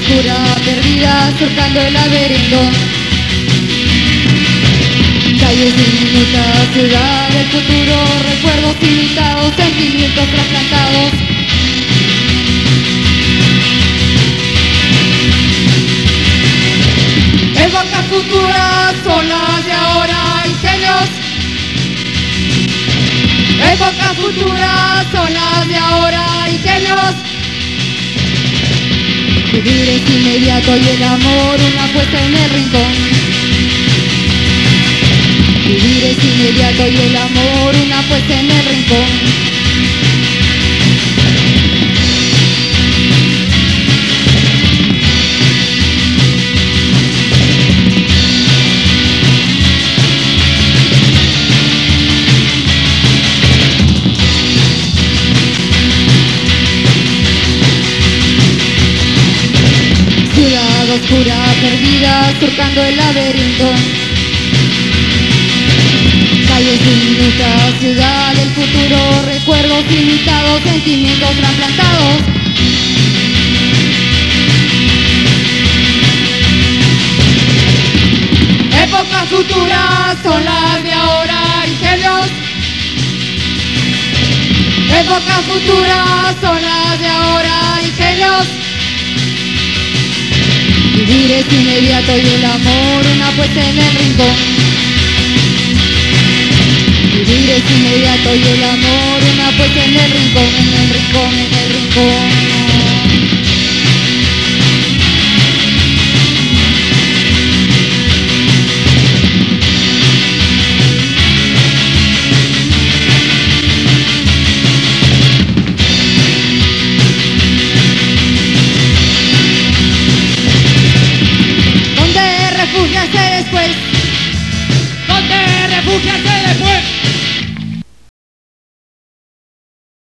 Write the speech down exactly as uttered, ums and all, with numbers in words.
oscura, perdida, surcando el laberinto. Calles diminutas, ciudad del futuro, recuerdos ilimitados, sentimientos trasplantados. Épocas futuras son las de ahora, ingenios. Épocas futuras son las de ahora, ingenios. Vivir es inmediato y el amor una puesta en el rincón. Vivir es inmediato y el amor una puesta en el rincón. Ciudad oscura, perdida, surcando el laberinto. Calles diminutas, ciudad del futuro, recuerdos limitados, sentimientos trasplantados. Épocas futuras son las de ahora, ingenios. Épocas futuras son las de ahora, ingenios. Vivir es inmediato y el amor una puesta en el rincón. Vivir es inmediato y el amor una puesta en el rincón, en el rincón, en el rincón.